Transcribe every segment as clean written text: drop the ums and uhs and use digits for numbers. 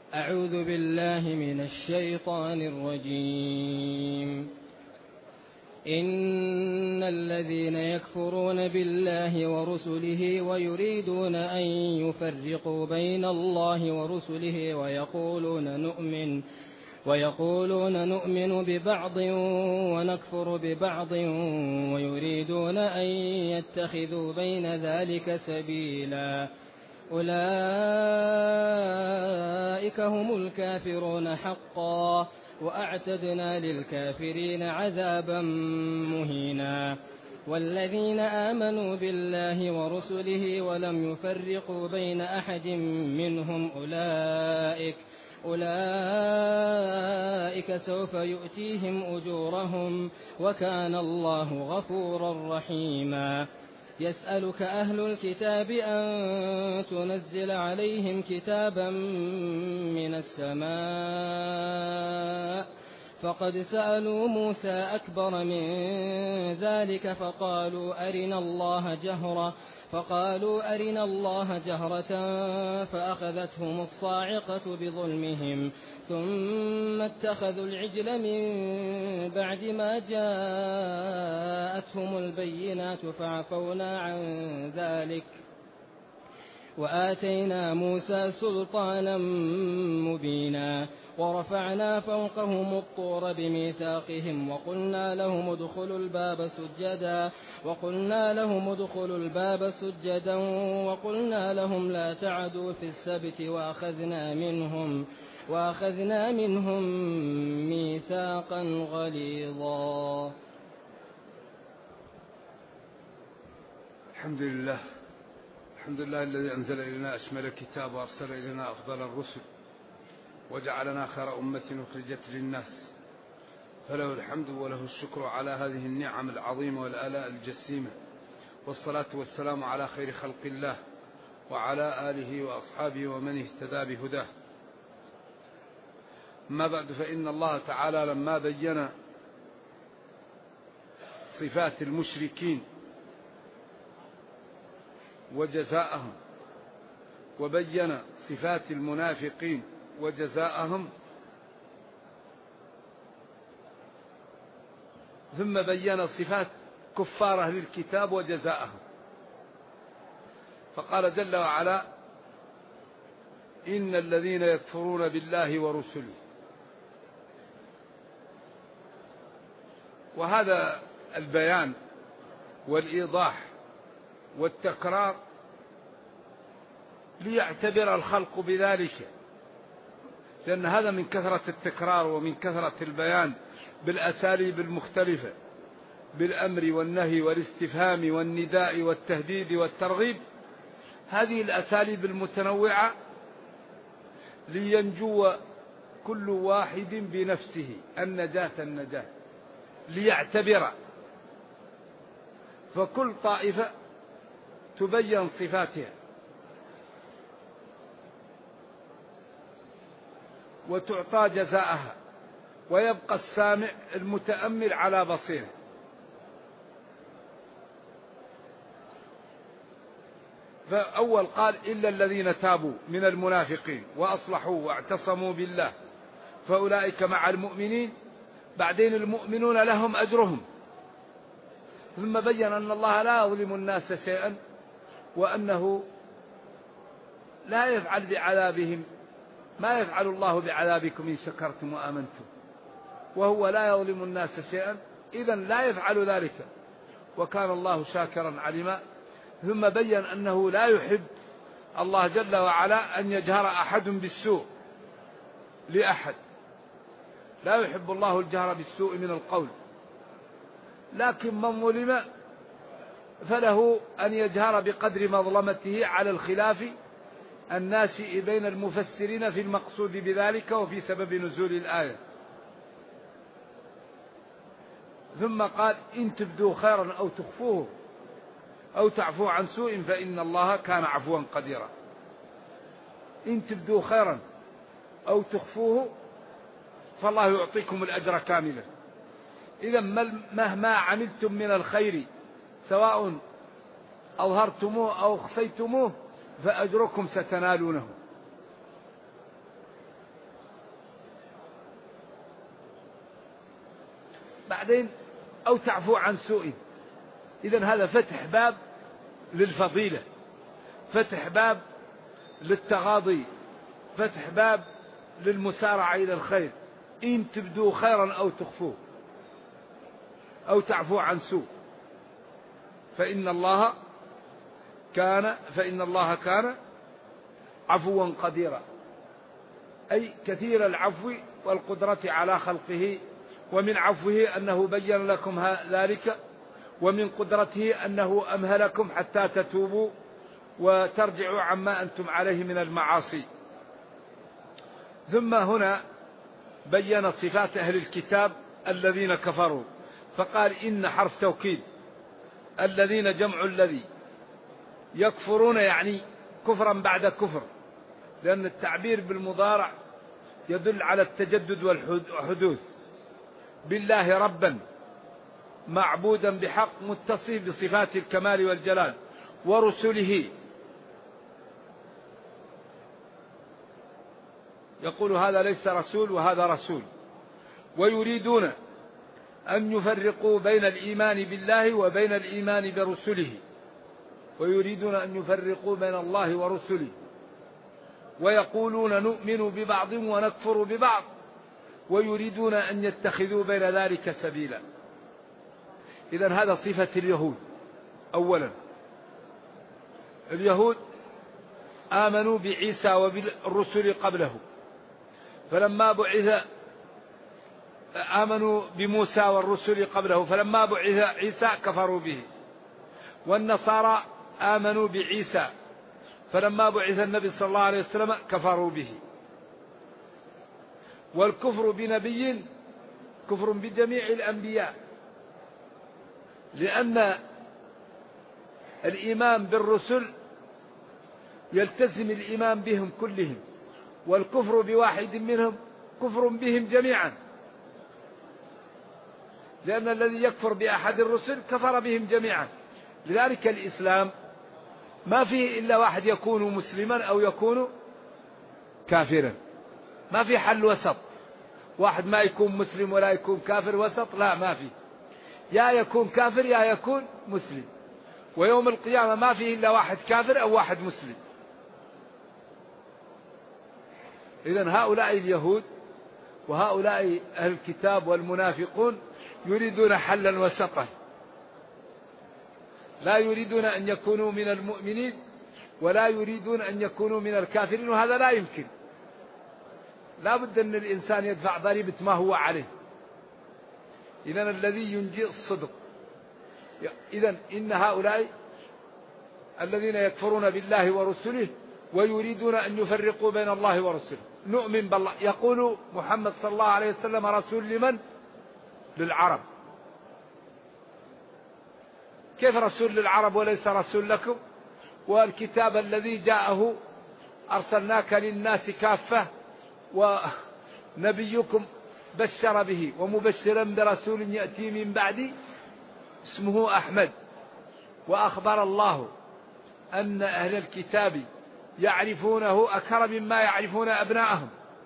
أعوذ بالله من الشيطان الرجيم. إن الذين يكفرون بالله ورسله ويريدون أن يفرقوا بين الله ورسله ويقولون نؤمن ببعض ونكفر ببعض ويريدون أن يتخذوا بين ذلك سبيلا أولئك هم الكافرون حقا وأعتدنا للكافرين عذابا مهينا. والذين آمنوا بالله ورسله ولم يفرقوا بين أحد منهم أولئك سوف يؤتيهم أجورهم وكان الله غفورا رحيما. يسألك أهل الكتاب أن تنزل عليهم كتابا من السماء فقد سألوا موسى أكبر من ذلك فقالوا أرنا الله جهرة فأخذتهم الصاعقة بظلمهم ثم اتخذوا العجل من بعد ما جاءتهم البينات فعفونا عن ذلك وآتينا موسى سلطانا مبينا. ورفعنا فوقهم الطور بميثاقهم وقلنا لهم ادخلوا الباب سجدا وقلنا لهم لا تعدوا في السبت وأخذنا منهم ميثاقا غليظا. الحمد لله الذي أنزل إلينا أشمل الكتاب وأرسل إلينا أفضل الرسل وجعلنا خير أمة أخرجت للناس، فله الحمد وله الشكر على هذه النعم العظيمة والآلاء الجسيمة، والصلاة والسلام على خير خلق الله وعلى آله وأصحابه ومن اهتدى بهداه. أما بعد، فإن الله تعالى لما بين صفات المشركين وجزاءهم وبين صفات المنافقين وجزاءهم ثم بين صفات كفار أهل الكتاب وجزاءهم، فقال جل وعلا: إن الذين يكفرون بالله ورسله. وهذا البيان والإيضاح والتكرار ليعتبر الخلق بذلك، لأن هذا من كثرة التكرار ومن كثرة البيان بالأساليب المختلفة، بالأمر والنهي والاستفهام والنداء والتهديد والترغيب، هذه الأساليب المتنوعة لينجو كل واحد بنفسه النجاة ليعتبر، فكل طائفة تبين صفاتها وتعطى جزاءها، ويبقى السامع المتأمل على بصيره. فأول قال: إلا الذين تابوا من المنافقين وأصلحوا واعتصموا بالله فأولئك مع المؤمنين. بعدين المؤمنون لهم أجرهم، ثم بين أن الله لا يظلم الناس شيئا، وأنه لا يفعل بعذابهم ما يفعل الله بعذابكم إن شكرتم وآمنتم، وهو لا يظلم الناس شيئا، إذن لا يفعل ذلك، وكان الله شاكرا عليما. ثم بين أنه لا يحب الله جل وعلا أن يجهر أحد بالسوء لأحد، لا يحب الله الجهر بالسوء من القول، لكن من ظلم فله أن يجهر بقدر مظلمته، على الخلاف الناشئ بين المفسرين في المقصود بذلك وفي سبب نزول الآية. ثم قال: إن تبدوا خيرا أو تخفوه أو تعفو عن سوء فإن الله كان عفوا قديرا. إن تبدوا خيرا أو تخفوه فالله يعطيكم الأجر كاملا. إذا مهما عملتم من الخير سواء أظهرتموه أو أخفيتموه فأجركم ستنالونه. بعدين أو تعفو عن سوء. إذن هذا فتح باب للفضيلة، فتح باب للتغاضي، فتح باب للمسارعة إلى الخير، إن تبدوا خيرا أو تخفوه أو تعفو عن سوء فإن الله كان عفوا قديرا، أي كثير العفو والقدرة على خلقه. ومن عفوه أنه بين لكم ذلك، ومن قدرته أنه أمهلكم حتى تتوبوا وترجعوا عما أنتم عليه من المعاصي. ثم هنا بين صفات أهل الكتاب الذين كفروا، فقال إن حرف توكيد، الذين جمع الذي، يكفرون يعني كفرا بعد كفر، لأن التعبير بالمضارع يدل على التجدد والحدوث. بالله ربا معبودا بحق متصف بصفات الكمال والجلال، ورسله، يقول هذا ليس رسول وهذا رسول، ويريدون أن يفرقوا بين الإيمان بالله وبين الإيمان برسله، ويريدون أن يفرقوا بين الله ورسله، ويقولون نؤمن ببعض ونكفر ببعض، ويريدون أن يتخذوا بين ذلك سبيلا. إذن هذا صفة اليهود. أولا اليهود آمنوا بعيسى وبالرسل قبله، فلما بعث آمنوا بموسى والرسل قبله، فلما بعث عيسى كفروا به. والنصارى آمنوا بعيسى، فلما بعث النبي صلى الله عليه وسلم كفروا به. والكفر بنبي كفر بجميع الأنبياء، لأن الإيمان بالرسل يلتزم الإيمان بهم كلهم، والكفر بواحد منهم كفر بهم جميعا، لأن الذي يكفر بأحد الرسل كفر بهم جميعا. لذلك الإسلام ما فيه إلا واحد يكون مسلما أو يكون كافرا، ما في حل وسط، واحد ما يكون مسلم ولا يكون كافر وسط، لا ما في، يا يكون كافر يا يكون مسلم. ويوم القيامة ما فيه إلا واحد كافر أو واحد مسلم. إذن هؤلاء اليهود وهؤلاء أهل الكتاب والمنافقون يريدون حلا وسطا، لا يريدون أن يكونوا من المؤمنين ولا يريدون أن يكونوا من الكافرين، وهذا لا يمكن. لا بد أن الإنسان يدفع ضريبة ما هو عليه. إذن الذي ينجي الصدق. إذن إن هؤلاء الذين يكفرون بالله ورسله ويريدون أن يفرقوا بين الله ورسله. نؤمن بالله، يقول محمد صلى الله عليه وسلم رسول لمن؟ للعرب. كيف رسول للعرب وليس رسول لكم؟ والكتاب الذي جاءه أرسلناك للناس كافة، ونبيكم بشر به ومبشرا برسول يأتي من بعدي اسمه أحمد. وأخبر الله أن أهل الكتاب يعرفونه أكثر مما يعرفون أبناءهم.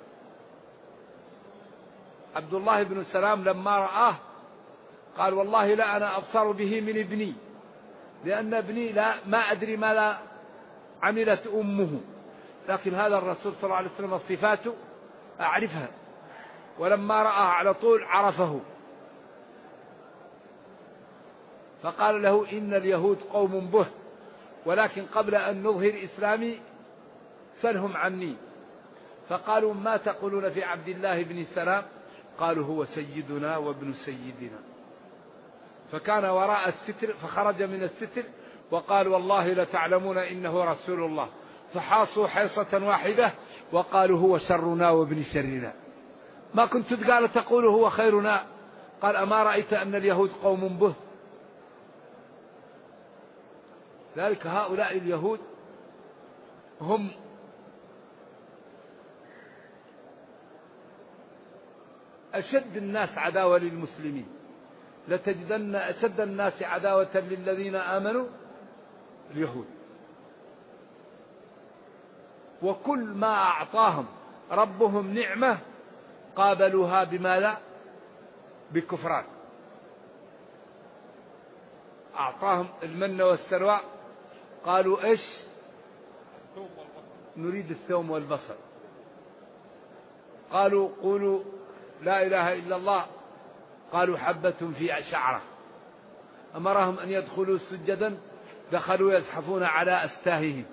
عبد الله بن سلام لما رآه قال والله لا أنا أبصر به من ابني، لأن ابني ما أدري ماذا عملت أمه، لكن هذا الرسول صلى الله عليه وسلم صفاته أعرفها. ولما رآه على طول عرفه، فقال له إن اليهود قوم به، ولكن قبل أن نظهر إسلامي سلهم عني. فقالوا ما تقولون في عبد الله بن سلام؟ قالوا هو سيدنا وابن سيدنا. فكان وراء الستر، فخرج من الستر وقال والله لتعلمون إنه رسول الله. فحاصوا حيصة واحدة وقالوا هو شرنا وابن شرنا. ما كنت قال تقول هو خيرنا؟ قال أما رأيت أن اليهود قوم به. ذلك هؤلاء اليهود هم أشد الناس عداوة للمسلمين، لتجدن أشد الناس عداوة للذين آمنوا اليهود. وكل ما أعطاهم ربهم نعمة قابلوها بماذا؟ بكفران. أعطاهم المن والسلوى قالوا إيش؟ نريد الثوم والبصل. قالوا قولوا لا إله إلا الله، قالوا حبة في شعرة. أمرهم أن يدخلوا سجدا، دخلوا يزحفون على أستاههم.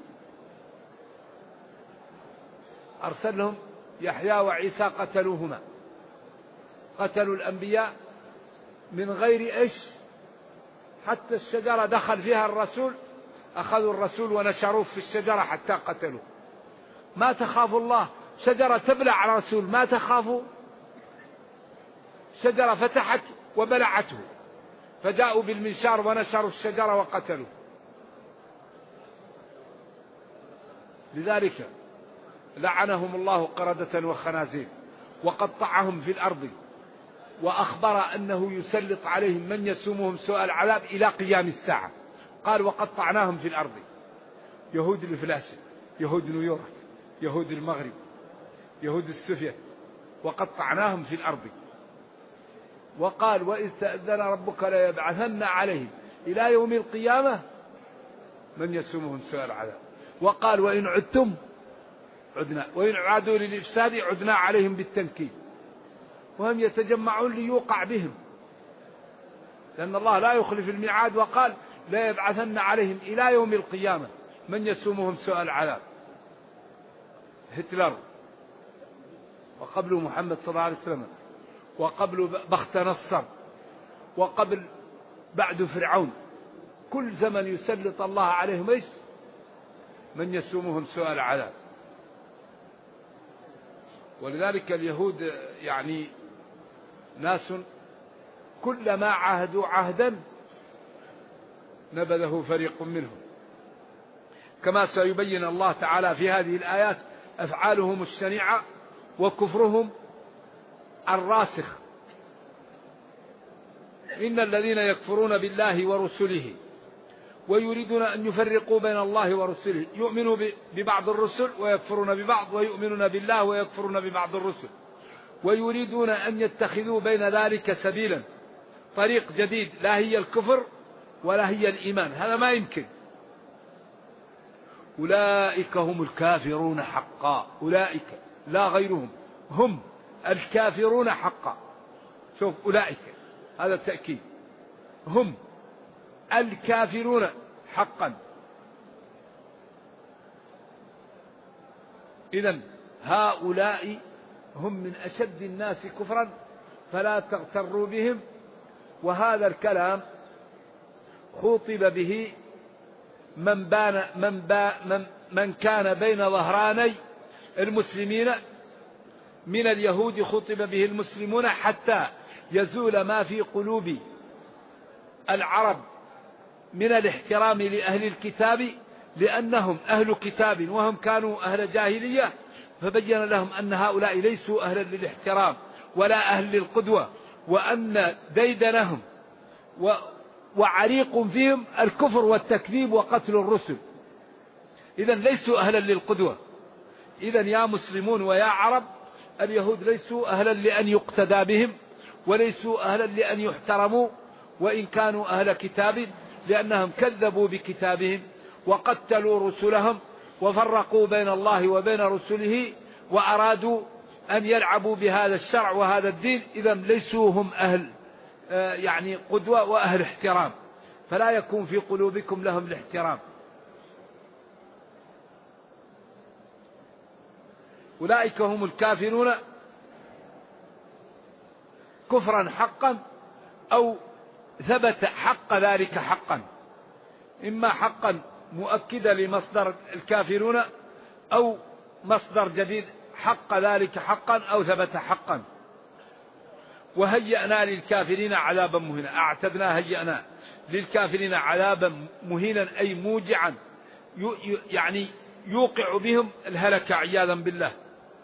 أرسلهم يحيى وعيسى قتلوهما، قتلوا الأنبياء من غير إيش؟ حتى الشجرة دخل فيها الرسول، أخذوا الرسول ونشروه في الشجرة حتى قتلوه. ما تخافوا الله، شجرة تبلع الرسول ما تخافوا؟ شجرة فتحت وبلعته، فجاءوا بالمنشار ونشروا الشجرة وقتلوا. لذلك لعنهم الله قردة وخنازير وقطعهم في الأرض، وأخبر أنه يسلط عليهم من يسومهم سوء العذاب إلى قيام الساعة. قال وقطعناهم في الأرض، يهود الفلاس، يهود نيويورك، يهود المغرب، يهود السوفيت، وقطعناهم في الأرض. وقال وإذ تأذن ربك ليبعثن عليهم إلى يوم القيامة من يسومهم سوء العذاب. وقال وإن عدتم عدنا، وإن عادوا للإفساد عدنا عليهم بالتنكيل. وهم يتجمعون ليوقع بهم، لأن الله لا يخلف الميعاد. وقال لا يبعثن عليهم إلى يوم القيامة من يسومهم سوء العذاب. هتلر، وقبله محمد صلى الله عليه وسلم، وقبل بخت نصر، وقبل بعد فرعون، كل زمن يسلط الله عليهم ايش؟ من يسومهم سوء العذاب. ولذلك اليهود يعني ناس كلما عاهدوا عهدا نبذه فريق منهم، كما سيبين الله تعالى في هذه الآيات أفعالهم الشنيعة وكفرهم الراسخ. إن الذين يكفرون بالله ورسله ويريدون أن يفرقوا بين الله ورسله، يؤمنوا ببعض الرسل ويكفرون ببعض، ويؤمنون بالله ويكفرون ببعض الرسل، ويريدون أن يتخذوا بين ذلك سبيلا، طريق جديد، لا هي الكفر ولا هي الإيمان، هذا ما يمكن. أولئك هم الكافرون حقا، أولئك لا غيرهم، هم الكافرون حقا. شوف أولئك، هذا التأكيد، هم الكافرون حقا. إذن هؤلاء هم من أشد الناس كفرا، فلا تغتروا بهم. وهذا الكلام خوطب به من كان بين ظهراني المسلمين من اليهود، خطب به المسلمون حتى يزول ما في قلوب العرب من الاحترام لأهل الكتاب، لأنهم أهل كتاب وهم كانوا أهل جاهلية، فبين لهم أن هؤلاء ليسوا أهلا للاحترام ولا أهل للقدوة، وأن ديدنهم وعريق فيهم الكفر والتكذيب وقتل الرسل. إذن ليسوا أهلا للقدوة. إذن يا مسلمون ويا عرب، اليهود ليسوا أهلا لأن يقتدى بهم، وليسوا أهلا لأن يحترموا وإن كانوا أهل كتاب، لأنهم كذبوا بكتابهم وقتلوا رسلهم وفرقوا بين الله وبين رسله، وأرادوا أن يلعبوا بهذا الشرع وهذا الدين. إذن ليسوا هم أهل يعني قدوة وأهل احترام، فلا يكون في قلوبكم لهم الاحترام. أولئك هم الكافرون كفرا حقا، أو ثبت حق ذلك حقا، إما حقا مؤكدا لمصدر الكافرون، أو مصدر جديد حق ذلك حقا، أو ثبت حقا. وهيئنا للكافرين عذابا مهينا، أعتدنا هيئنا للكافرين عذابا مهينا، أي موجعا، يعني يوقع بهم الهلك عياذا بالله.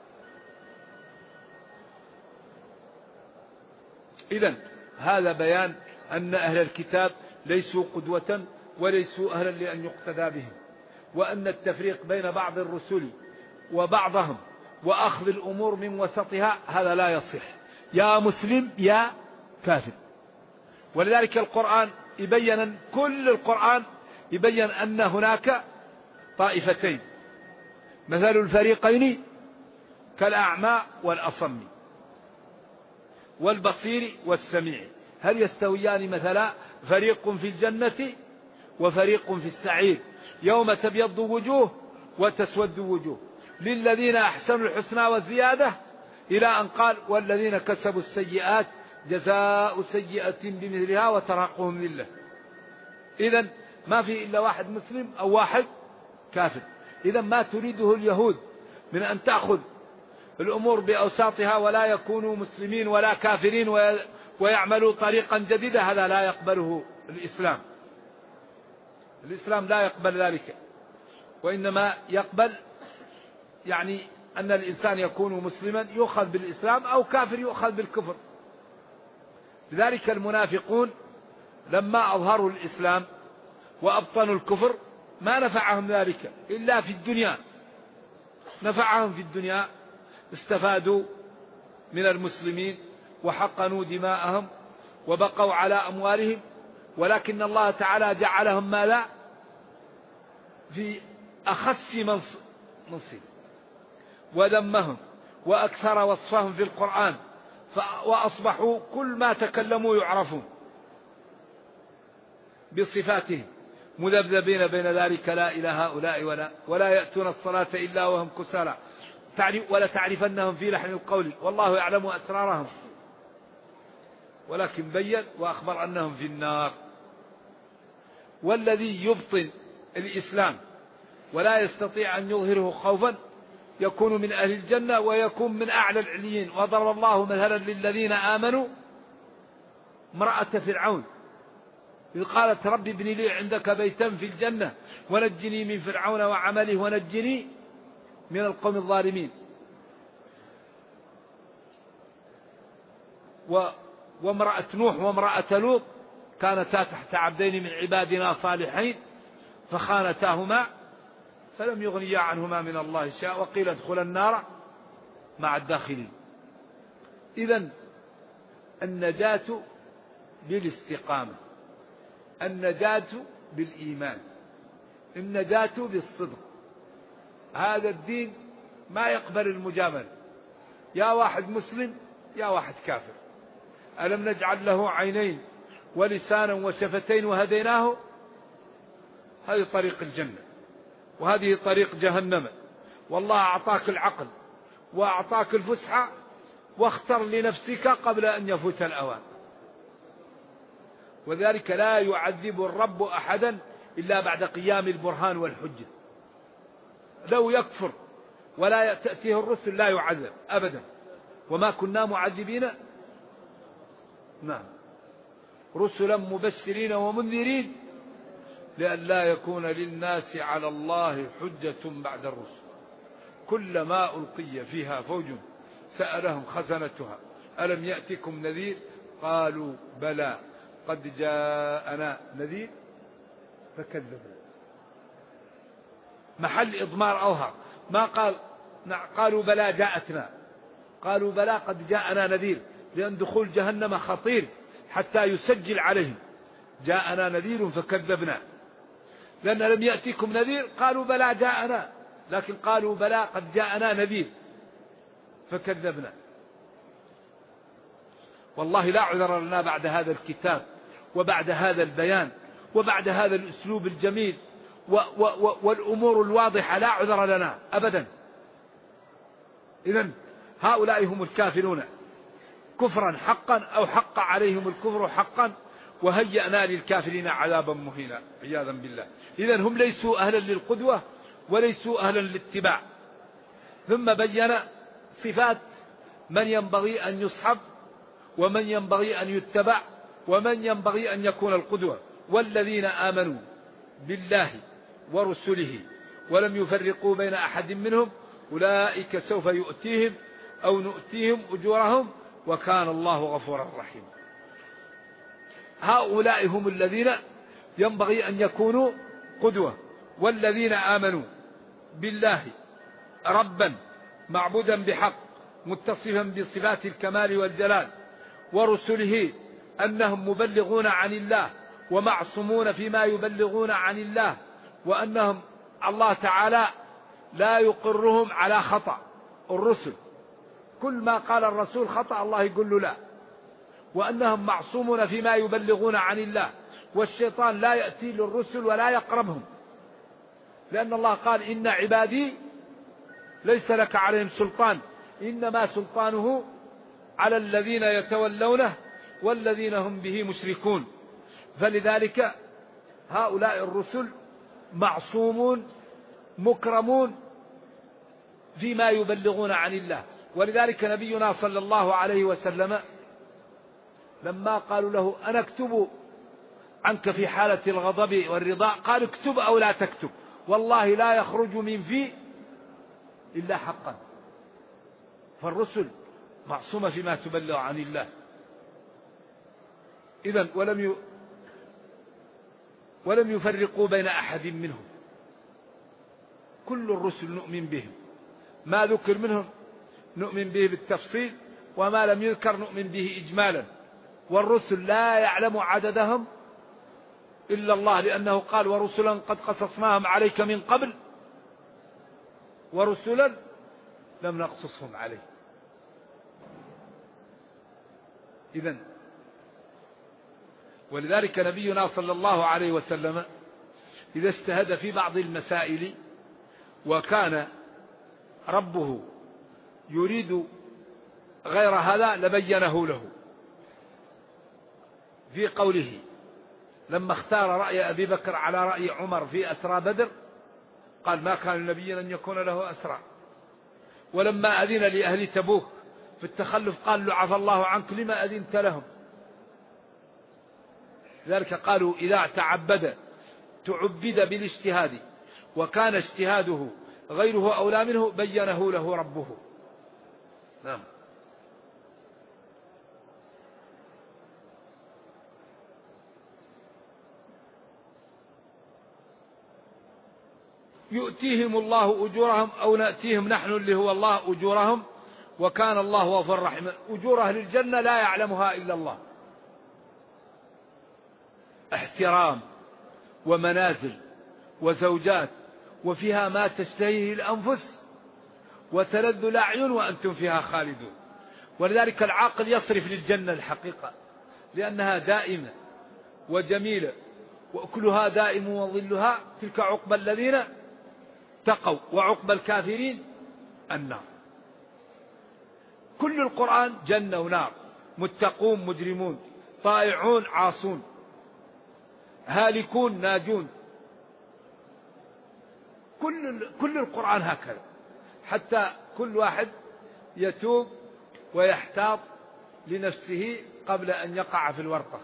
إذن هذا بيان أن أهل الكتاب ليسوا قدوة وليسوا أهلا لأن يقتدى بهم، وأن التفريق بين بعض الرسل وبعضهم وأخذ الأمور من وسطها هذا لا يصح، يا مسلم يا كافر. ولذلك القرآن يبين أن كل القرآن يبين أن هناك طائفتين، مثل الفريقين كالأعمى والأصم والبصير والسميع هل يستويان مثلا؟ فريق في الجنة وفريق في السعير يوم تبيض وجوه وتسود وجوه للذين أحسنوا الحسنى والزيادة إلى أن قال والذين كسبوا السيئات جزاء سيئة بمثلها وترهقهم ذلة. إذن ما في إلا واحد مسلم أو واحد كافر. إذن ما تريده اليهود من أن تأخذ الأمور بأوساطها ولا يكونوا مسلمين ولا كافرين ويعملوا طريقا جديدة، هذا لا يقبله الإسلام. الإسلام لا يقبل ذلك، وإنما يقبل يعني أن الإنسان يكون مسلما يؤخذ بالإسلام أو كافر يؤخذ بالكفر. لذلك المنافقون لما أظهروا الإسلام وأبطنوا الكفر ما نفعهم ذلك إلا في الدنيا، نفعهم في الدنيا، استفادوا من المسلمين وحقنوا دماءهم وبقوا على أموالهم، ولكن الله تعالى جعلهم ماذا؟ في أخس منصب وذمهم وأكثر وصفهم في القرآن، وأصبحوا كل ما تكلموا يعرفون بصفاتهم مذبذبين بين ذلك لا إلى هؤلاء ولا يأتون الصلاة إلا وهم كسالى ولا تعرفنهم في لحن القول والله يعلم أسرارهم، ولكن بين وأخبر أنهم في النار. والذي يبطن الإسلام ولا يستطيع أن يظهره خوفا يكون من أهل الجنة ويكون من أعلى العليين. وضرب الله مثلا للذين آمنوا امرأة فرعون إذ قالت رب ابن لي عندك بيتا في الجنة ونجني من فرعون وعمله ونجني من القوم الظالمين. وامرأة نوح وامرأة لوط كانتا تحت عبدين من عبادنا صالحين فخانتاهما فلم يغنيا عنهما من الله شيئا وقيل ادخلا النار مع الداخلين. إذن النجاة بالاستقامة، النجاة بالإيمان، النجاة بالصدق. هذا الدين ما يقبل المجاملة، يا واحد مسلم يا واحد كافر. ألم نجعل له عينين ولسانا وشفتين وهديناه؟ هذه طريق الجنة وهذه طريق جهنم. والله أعطاك العقل وأعطاك الفسحة واختر لنفسك قبل أن يفوت الأوان. وذلك لا يعذب الرب أحدا إلا بعد قيام البرهان والحجة. لو يكفر ولا تأتيه الرسل لا يعذب أبدا. وما كنا معذبين نعم رسلا مبشرين ومنذرين لئلا يكون للناس على الله حجة بعد الرسل. كلما ألقي فيها فوج سألهم خزنتها ألم يأتكم نذير قالوا بلى قد جاءنا نذير فكذبوا. محل إضمار أوهر ما قالوا بلى جاءتنا، قالوا بلى قد جاءنا نذير، لأن دخول جهنم خطير حتى يسجل عليهم جاءنا نذير فكذبنا. لأن لم يأتكم نذير قالوا بلى جاءنا، لكن قالوا بلى قد جاءنا نذير فكذبنا. والله لا عذر لنا بعد هذا الكتاب وبعد هذا البيان وبعد هذا الأسلوب الجميل والأمور الواضحة، لا عذر لنا أبدا. إذن هؤلاء هم الكافرون كفرا حقا أو حق عليهم الكفر حقا وهيأنا للكافرين عذابا مهينا عياذا بالله. إذن هم ليسوا أهلا للقدوة وليسوا أهلا للاتباع. ثم بين صفات من ينبغي أن يصحب ومن ينبغي أن يتبع ومن ينبغي أن يكون القدوة. والذين آمنوا بالله ورسله ولم يفرقوا بين أحد منهم أولئك سوف يؤتيهم أو نؤتيهم أجورهم وكان الله غفورا رحيما. هؤلاء هم الذين ينبغي أن يكونوا قدوة. والذين آمنوا بالله ربا معبودا بحق متصفا بصفات الكمال والجلال ورسله أنهم مبلغون عن الله ومعصومون فيما يبلغون عن الله، وأنهم الله تعالى لا يقرهم على خطأ. الرسل كل ما قال الرسول خطأ الله يقول له لا، وأنهم معصومون فيما يبلغون عن الله، والشيطان لا يأتي للرسل ولا يقربهم، لأن الله قال إن عبادي ليس لك عليهم سلطان، إنما سلطانه على الذين يتولونه والذين هم به مشركون. فلذلك هؤلاء الرسل معصومون مكرمون فيما يبلغون عن الله. ولذلك نبينا صلى الله عليه وسلم لما قالوا له أنا أكتب عنك في حالة الغضب والرضا، قال اكتب أو لا تكتب، والله لا يخرج من في إلا حقا. فالرسل معصومة فيما تبلغ عن الله. إذن ولم يفرقوا بين أحد منهم، كل الرسل نؤمن بهم، ما ذكر منهم نؤمن به بالتفصيل، وما لم يذكر نؤمن به إجمالا. والرسل لا يعلم عددهم إلا الله، لأنه قال ورسلا قد قصصناهم عليك من قبل ورسلا لم نقصصهم عليك. إذن ولذلك نبينا صلى الله عليه وسلم إذا اجتهد في بعض المسائل وكان ربه يريد غير هذا لبينه له. في قوله لما اختار رأي أبي بكر على رأي عمر في أسرى بدر قال ما كان لنبي أن يكون له أسرى. ولما أذن لأهل تبوك في التخلف قال له عفى الله عنك لما أذنت لهم. لذلك قالوا إذا تعبد بالاجتهاد وكان اجتهاده غيره أولى منه بينه له ربه. نعم. يؤتيهم الله أجورهم أو نأتيهم نحن اللي هو الله أجورهم وكان الله غفورا رحيما. أجور أهل الجنة لا يعلمها إلا الله، احترام ومنازل وزوجات وفيها ما تشتهيه الأنفس وتلذ الأعين وأنتم فيها خالدون. ولذلك العاقل يصرف للجنة الحقيقة، لأنها دائمة وجميلة وأكلها دائم وظلها، تلك عقبى الذين اتقوا وعقبى الكافرين النار. كل القرآن جنة ونار، متقون مجرمون، طائعون عاصون، هالكون ناجون. كل القرآن هكذا، حتى كل واحد يتوب ويحتاط لنفسه قبل أن يقع في الورطة.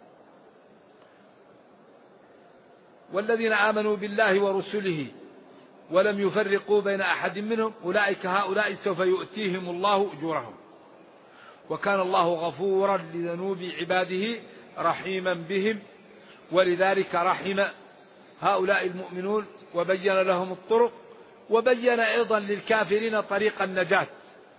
والذين آمنوا بالله ورسله ولم يفرقوا بين أحد منهم أولئك هؤلاء سوف يؤتيهم الله أجورهم وكان الله غفورا لذنوب عباده رحيما بهم. ولذلك رحم هؤلاء المؤمنون وبين لهم الطرق، وبين أيضا للكافرين طريق النجاة.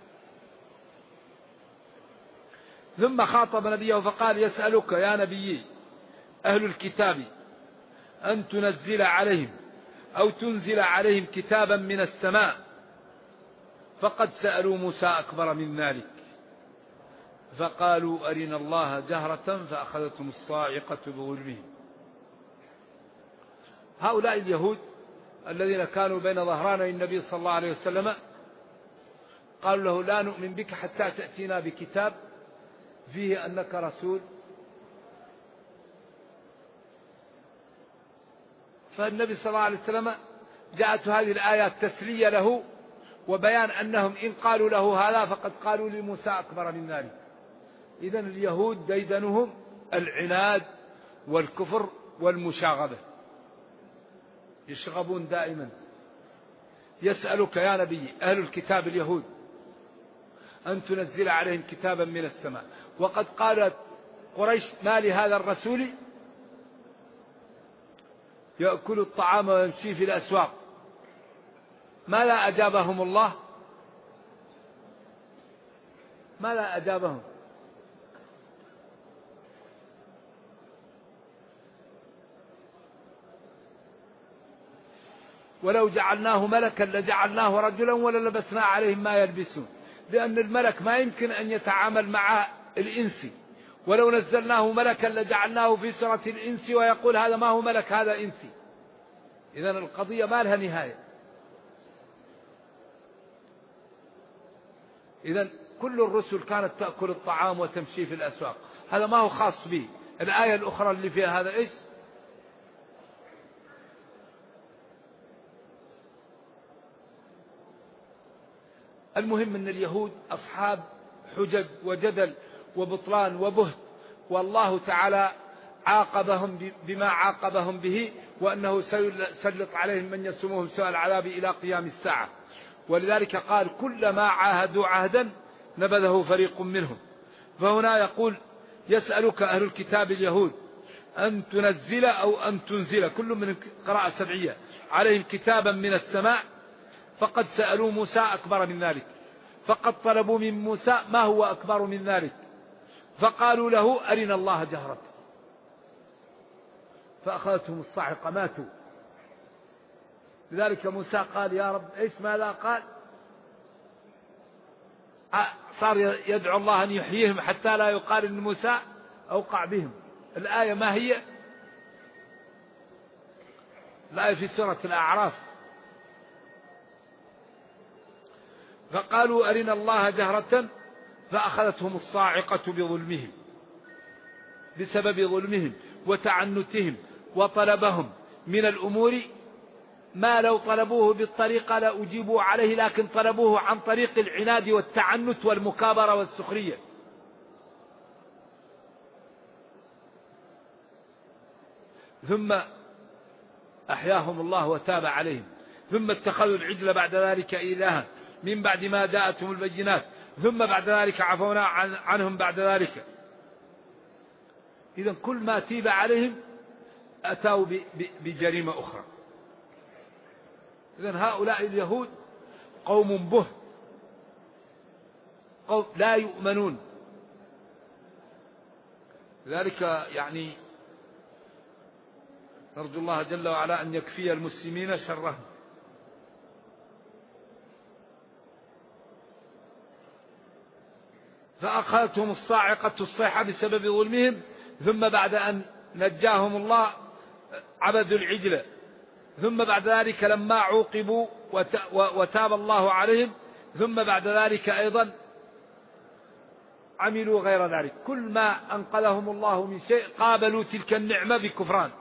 ثم خاطب نبيه فقال يسألك يا نبي أهل الكتاب أن تنزل عليهم أو تنزل عليهم كتابا من السماء فقد سألوا موسى أكبر من ذلك فقالوا أرنا الله جهرة فأخذتهم الصاعقة بظلمهم. هؤلاء اليهود الذين كانوا بين ظهراني النبي صلى الله عليه وسلم قالوا له لا نؤمن بك حتى تأتينا بكتاب فيه أنك رسول. فالنبي صلى الله عليه وسلم جاءت هذه الآيات تسلية له وبيان أنهم إن قالوا له هذا فقد قالوا لموسى أكبر من ذلك. إذن اليهود ديدنهم العناد والكفر والمشاغبة، يشغبون دائما. يسألك يا نبي أهل الكتاب اليهود أن تنزل عليهم كتابا من السماء وقد قالت قريش ما لهذا الرسول يأكل الطعام ويمشي في الأسواق. ما لا أجابهم الله، ما لا أجابهم. ولو جعلناه ملكا لجعلناه رجلا وللبسنا عليهم ما يلبسون، لأن الملك ما يمكن أن يتعامل مع الإنسي، ولو نزلناه ملكا لجعلناه في صورة الإنس ويقول هذا ما هو ملك هذا إنسي. إذن القضية ما لها نهاية. إذن كل الرسل كانت تأكل الطعام وتمشي في الأسواق، هذا ما هو خاص به. الآية الأخرى اللي فيها هذا إيش؟ المهم أن اليهود أصحاب حجج وجدل وبطلان وبهت، والله تعالى عاقبهم بما عاقبهم به، وأنه سيسلط عليهم من يسومهم سوء العذاب إلى قيام الساعة. ولذلك قال كلما عاهدوا عهدا نبذه فريق منهم. فهنا يقول يسألك أهل الكتاب اليهود أن تنزل أو أن تنزل، كل من قراءة سبعية، عليهم كتابا من السماء، فقد سألوا موسى أكبر من ذلك، فقد طلبوا من موسى ما هو أكبر من ذلك، فقالوا له أرنا الله جهرة، فأخذتهم الصاعقة ماتوا. لذلك موسى قال يا رب إيش ماذا قال؟ صار يدعو الله أن يحييهم حتى لا يقال إن موسى أوقع بهم. الآية ما هي؟ الآية في سورة الأعراف، فقالوا أرنا الله جهرة فأخذتهم الصاعقة بظلمهم، بسبب ظلمهم وتعنتهم وطلبهم من الأمور ما لو طلبوه بالطريقة لأجيبوا عليه، لكن طلبوه عن طريق العناد والتعنت والمكابرة والسخرية. ثم أحياهم الله وتاب عليهم، ثم اتخذوا العجل بعد ذلك إلها من بعد ما جاءتهم البينات، ثم بعد ذلك عفونا عنهم بعد ذلك. إذن كل ما تيب عليهم أتوا بجريمة أخرى. إذن هؤلاء اليهود قوم به، قوم لا يؤمنون. لذلك يعني نرجو الله جل وعلا أن يكفي المسلمين شرهم. فأخذتهم الصاعقة الصيحة بسبب ظلمهم، ثم بعد أن نجاهم الله عبدوا العجل، ثم بعد ذلك لما عوقبوا وتاب الله عليهم، ثم بعد ذلك أيضا عملوا غير ذلك. كل ما أنقذهم الله من شيء قابلوا تلك النعمة بكفران.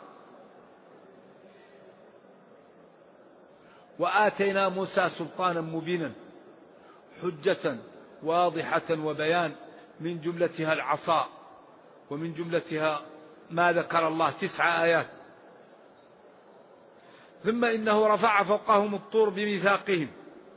وآتينا موسى سلطانا مبينا حجة واضحة وبيان، من جملتها العصا، ومن جملتها ما ذكر الله 9 آيات. ثم إنه رفع فوقهم الطور بميثاقهم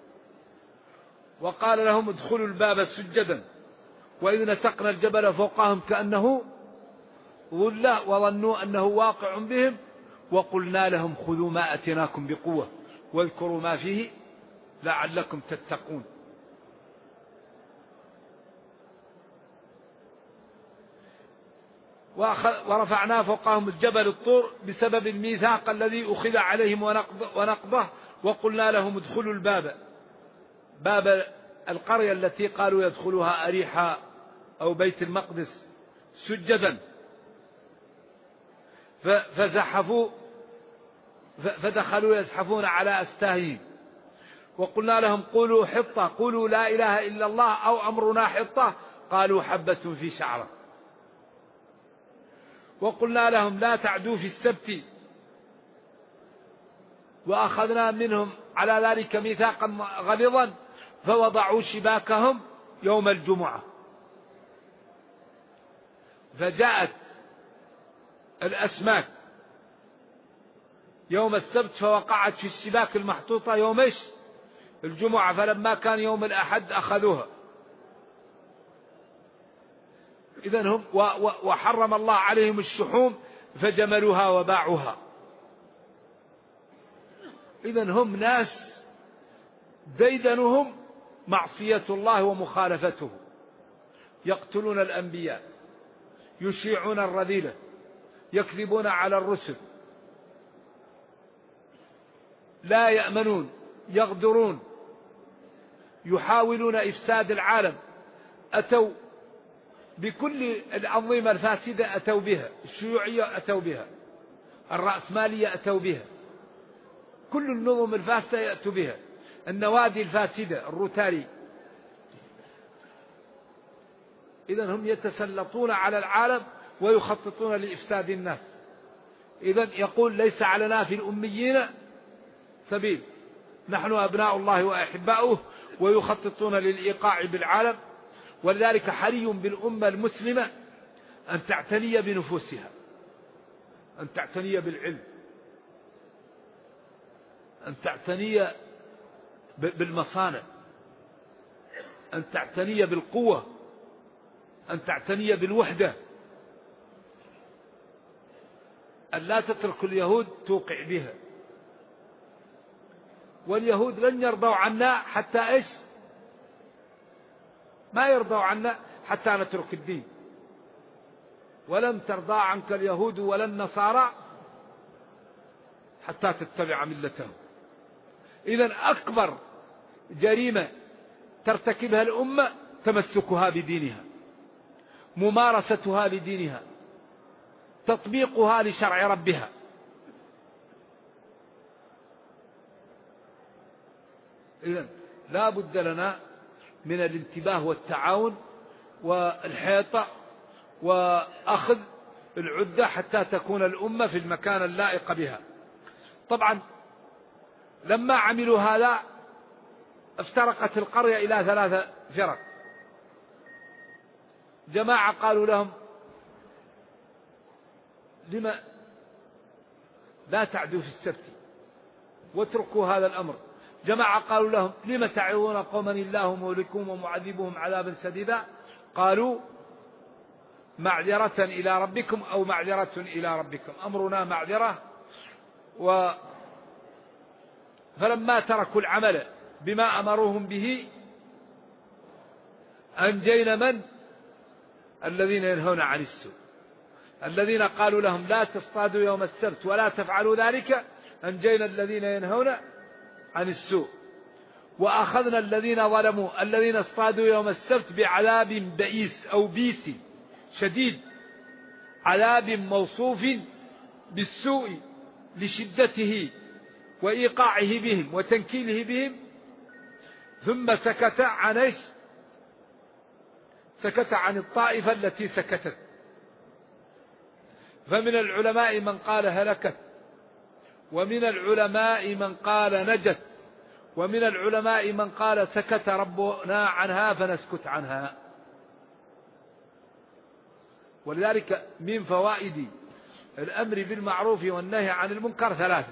وقال لهم ادخلوا الباب سجدا، وإذ نتقنا الجبل فوقهم كأنه ظلة وظنوا أنه واقع بهم، وقلنا لهم خذوا ما أتيناكم بقوة واذكروا ما فيه لعلكم تتقون. ورفعنا فوقهم الجبل الطور بسبب الميثاق الذي أخذ عليهم ونقضه، وقلنا لهم ادخلوا الباب، باب القرية التي قالوا يدخلها أريحا أو بيت المقدس سجدا، فزحفوا فدخلوا يزحفون على أستاههم. وقلنا لهم قولوا حطة، قولوا لا إله إلا الله أو أمرنا حطة، قالوا حبة في شعرة. وقلنا لهم لا تعدوا في السبت، وأخذنا منهم على ذلك ميثاقا غليظا، فوضعوا شباكهم يوم الجمعة، فجاءت الأسماك يوم السبت فوقعت في الشباك المحطوطة يوم الجمعة، فلما كان يوم الأحد أخذوها. إذن هم وحرم الله عليهم الشحوم فجملوها وباعوها. إذن هم ناس ديدنهم معصية الله ومخالفته، يقتلون الأنبياء، يشيعون الرذيلة، يكذبون على الرسل. لا يأمنون، يغدرون، يحاولون إفساد العالم، أتوا بكل الأنظمة الفاسدة، أتوا بها، الشيوعية أتوا بها، الرأسمالية أتوا بها، كل النظم الفاسدة يأتوا بها، النوادي الفاسدة، الروتاري. إذن هم يتسلطون على العالم ويخططون لإفساد الناس. إذن يقول ليس علينا في الأميين سبيل، نحن أبناء الله وأحباؤه، ويخططون للإيقاع بالعالم. ولذلك حري بالأمة المسلمة أن تعتني بنفوسها، أن تعتني بالعلم، أن تعتني بالمصانع، أن تعتني بالقوة، أن تعتني بالوحدة، أن لا تترك اليهود توقع بها. واليهود لن يرضوا عنا حتى إيش؟ ما يرضوا عنا حتى نترك الدين. ولن ترضى عنك اليهود ولا النصارى حتى تتبع ملتهم. إذن أكبر جريمة ترتكبها الأمة تمسكها بدينها، ممارستها لدينها، تطبيقها لشرع ربها. إذن لا بد لنا من الانتباه والتعاون والحيطة وأخذ العدة حتى تكون الأمة في المكان اللائق بها. طبعا لما عملوا هذا افترقت القرية إلى 3 فرق. جماعة قالوا لهم لما لا تعدوا في السبت واتركوا هذا الأمر. جماعة قالوا لهم لما تعظون قوما الله مهلكهم ومعذبهم عذابا شديدا. قالوا معذرة إلى ربكم أو معذرة إلى ربكم، أمرنا معذرة. فلما تركوا العمل بما أمروهم به أنجينا من؟ الذين ينهون عن السوء، الذين قالوا لهم لا تصطادوا يوم السبت ولا تفعلوا ذلك، أنجينا الذين ينهون عن السوء. وأخذنا الذين ظلموا الذين اصطادوا يوم السبت بعذاب بئيس أو بيس شديد، عذاب موصوف بالسوء لشدته وإيقاعه بهم وتنكيله بهم. ثم سكت عن ايش؟ سكت عن الطائفة التي سكتت. فمن العلماء من قال هلكت، ومن العلماء من قال نجت، ومن العلماء من قال سكت ربنا عنها فنسكت عنها. ولذلك من فوائد الأمر بالمعروف والنهي عن المنكر 3.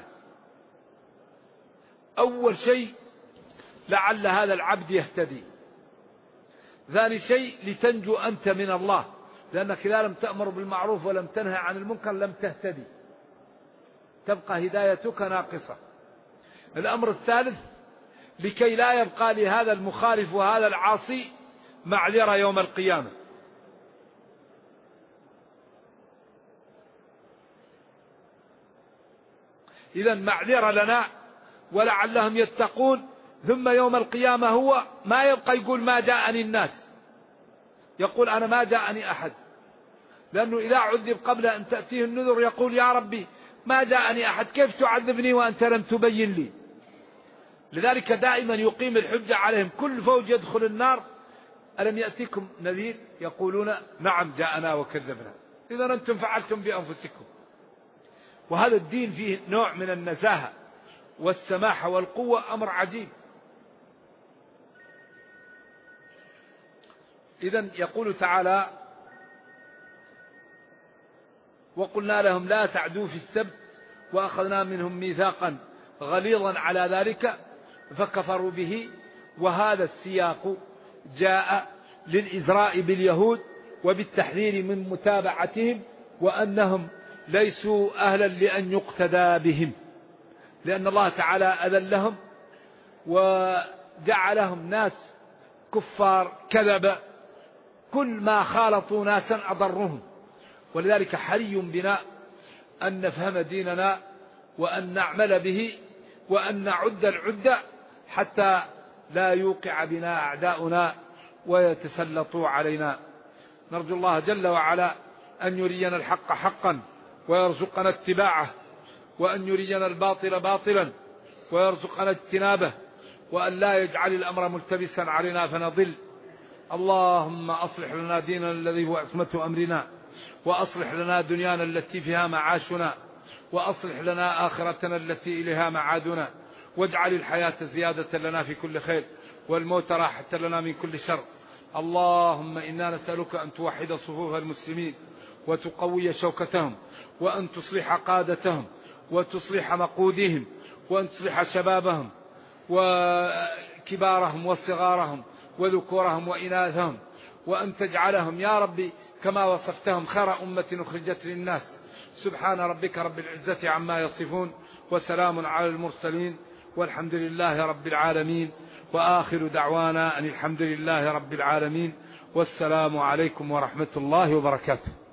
أول شيء لعل هذا العبد يهتدي. ثاني شيء لتنجو أنت من الله، لأنك إذا لم تأمر بالمعروف ولم تنهى عن المنكر لم تهتدي، تبقى هدايتك ناقصة. الأمر الثالث لكي لا يبقى لهذا المخالف وهذا العاصي معذرة يوم القيامة. إذن معذرة لنا ولعلهم يتقون. ثم يوم القيامة هو ما يبقى يقول ما جاءني الناس، يقول أنا ما جاءني أحد، لأنه إذا عذب قبل أن تأتيه النذر يقول يا ربي ما جاءني أحد، كيف تعذبني وأنت لم تبين لي؟ لذلك دائما يقيم الحجة عليهم. كل فوج يدخل النار ألم يأتيكم نذير؟ يقولون نعم جاءنا وكذبنا. إذا أنتم فعلتم بأنفسكم. وهذا الدين فيه نوع من النزاهة والسماحة والقوة، أمر عجيب. إذن يقول تعالى وقلنا لهم لا تعدوا في السبت وأخذنا منهم ميثاقا غليظا على ذلك فكفروا به. وهذا السياق جاء للإزراء باليهود وبالتحذير من متابعتهم، وأنهم ليسوا أهلا لأن يقتدى بهم، لأن الله تعالى أذلهم وجعلهم ناس كفار كذب، كل ما خالطوا ناسا أضرهم. ولذلك حري بنا أن نفهم ديننا وأن نعمل به وأن نعد العدة حتى لا يوقع بنا أعداؤنا ويتسلطوا علينا. نرجو الله جل وعلا أن يرينا الحق حقا ويرزقنا اتباعه، وأن يرينا الباطل باطلا ويرزقنا اجتنابه، وأن لا يجعل الأمر ملتبسا علينا فنضل. اللهم أصلح لنا ديننا الذي هو عصمة أمرنا، وأصلح لنا دنيانا التي فيها معاشنا، وأصلح لنا آخرتنا التي إليها معادنا، واجعل الحياة زيادة لنا في كل خير والموت راحة لنا من كل شر. اللهم إنا نسألك أن توحد صفوف المسلمين وتقوي شوكتهم، وأن تصلح قادتهم وتصلح مقودهم، وأن تصلح شبابهم وكبارهم وصغارهم وذكورهم وإناثهم، وأن تجعلهم يا ربي كما وصفتهم خير أمة أخرجت للناس. سبحان ربك رب العزة عما يصفون، وسلام على المرسلين، والحمد لله رب العالمين، وآخر دعوانا أن الحمد لله رب العالمين، والسلام عليكم ورحمة الله وبركاته.